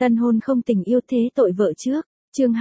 Tân hôn không tình yêu thế tội vợ trước, chương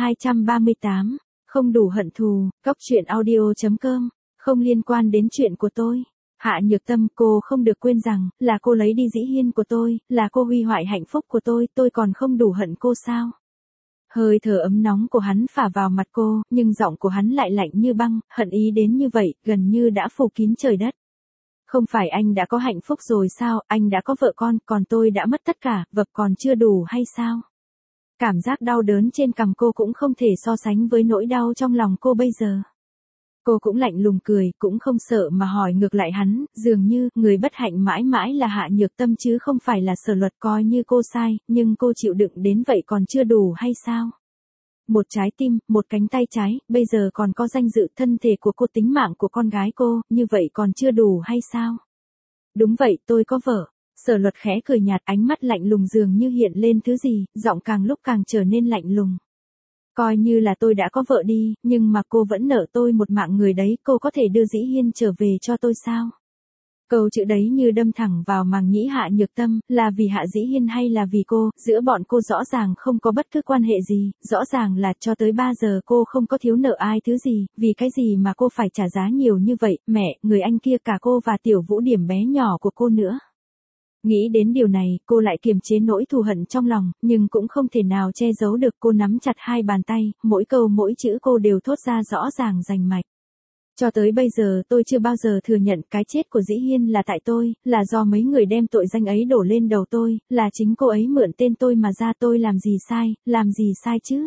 238, không đủ hận thù, góc truyện audio.com, không liên quan đến chuyện của tôi. Hạ Nhược Tâm, cô không được quên rằng, là cô lấy đi Dĩ Hiên của tôi, là cô hủy hoại hạnh phúc của tôi còn không đủ hận cô sao? Hơi thở ấm nóng của hắn phả vào mặt cô, nhưng giọng của hắn lại lạnh như băng, hận ý đến như vậy, gần như đã phủ kín trời đất. Không phải anh đã có hạnh phúc rồi sao, anh đã có vợ con, còn tôi đã mất tất cả, vật còn chưa đủ hay sao? Cảm giác đau đớn trên cằm cô cũng không thể so sánh với nỗi đau trong lòng cô bây giờ. Cô cũng lạnh lùng cười, cũng không sợ mà hỏi ngược lại hắn, dường như, người bất hạnh mãi mãi là Hạ Nhược Tâm chứ không phải là Sở Luật. Coi như cô sai, nhưng cô chịu đựng đến vậy còn chưa đủ hay sao? Một trái tim, một cánh tay trái, bây giờ còn có danh dự, thân thể của cô, tính mạng của con gái cô, như vậy còn chưa đủ hay sao? Đúng vậy, tôi có vợ. Sở Luật khẽ cười nhạt, ánh mắt lạnh lùng dường như hiện lên thứ gì, giọng càng lúc càng trở nên lạnh lùng. Coi như là tôi đã có vợ đi, nhưng mà cô vẫn nợ tôi một mạng người đấy, cô có thể đưa Dĩ Hiên trở về cho tôi sao? Câu chữ đấy như đâm thẳng vào màng nhĩ Hạ Nhược Tâm, là vì Hạ Dĩ Hiên hay là vì cô, giữa bọn cô rõ ràng không có bất cứ quan hệ gì, rõ ràng là cho tới 3 giờ cô không có thiếu nợ ai thứ gì, vì cái gì mà cô phải trả giá nhiều như vậy, mẹ, người anh kia, cả cô và Tiểu Vũ điểm bé nhỏ của cô nữa. Nghĩ đến điều này, cô lại kiềm chế nỗi thù hận trong lòng, nhưng cũng không thể nào che giấu được, cô nắm chặt hai bàn tay, mỗi câu mỗi chữ cô đều thốt ra rõ ràng rành mạch. Cho tới bây giờ tôi chưa bao giờ thừa nhận cái chết của Dĩ Hiên là tại tôi, là do mấy người đem tội danh ấy đổ lên đầu tôi, là chính cô ấy mượn tên tôi mà ra, tôi làm gì sai chứ?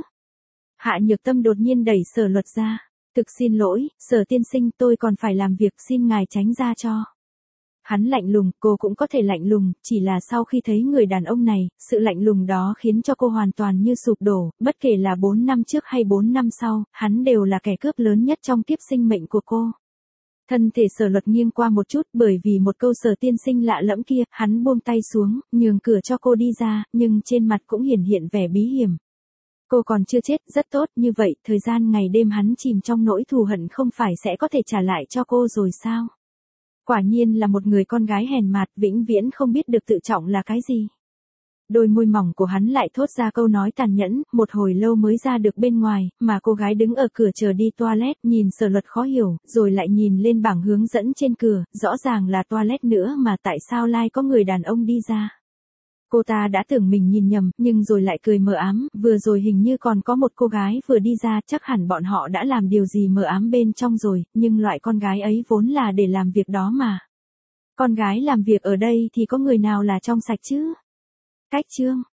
Hạ Nhược Tâm đột nhiên đẩy Sở Luật ra. Thực xin lỗi, Sở tiên sinh, tôi còn phải làm việc, xin ngài tránh ra cho. Hắn lạnh lùng, cô cũng có thể lạnh lùng, chỉ là sau khi thấy người đàn ông này, sự lạnh lùng đó khiến cho cô hoàn toàn như sụp đổ, bất kể là 4 năm trước hay 4 năm sau, hắn đều là kẻ cướp lớn nhất trong kiếp sinh mệnh của cô. Thân thể Sở Luật nghiêng qua một chút, bởi vì một câu Sở tiên sinh lạ lẫm kia, hắn buông tay xuống, nhường cửa cho cô đi ra, nhưng trên mặt cũng hiện vẻ bí hiểm. Cô còn chưa chết, rất tốt, như vậy, thời gian ngày đêm hắn chìm trong nỗi thù hận không phải sẽ có thể trả lại cho cô rồi sao? Quả nhiên là một người con gái hèn mạt, vĩnh viễn không biết được tự trọng là cái gì. Đôi môi mỏng của hắn lại thốt ra câu nói tàn nhẫn, một hồi lâu mới ra được bên ngoài, mà cô gái đứng ở cửa chờ đi toilet, nhìn Sở Luật khó hiểu, rồi lại nhìn lên bảng hướng dẫn trên cửa, rõ ràng là toilet nữa mà tại sao lại có người đàn ông đi ra. Cô ta đã tưởng mình nhìn nhầm, nhưng rồi lại cười mờ ám, vừa rồi hình như còn có một cô gái vừa đi ra, chắc hẳn bọn họ đã làm điều gì mờ ám bên trong rồi, nhưng loại con gái ấy vốn là để làm việc đó mà. Con gái làm việc ở đây thì có người nào là trong sạch chứ? Cách chương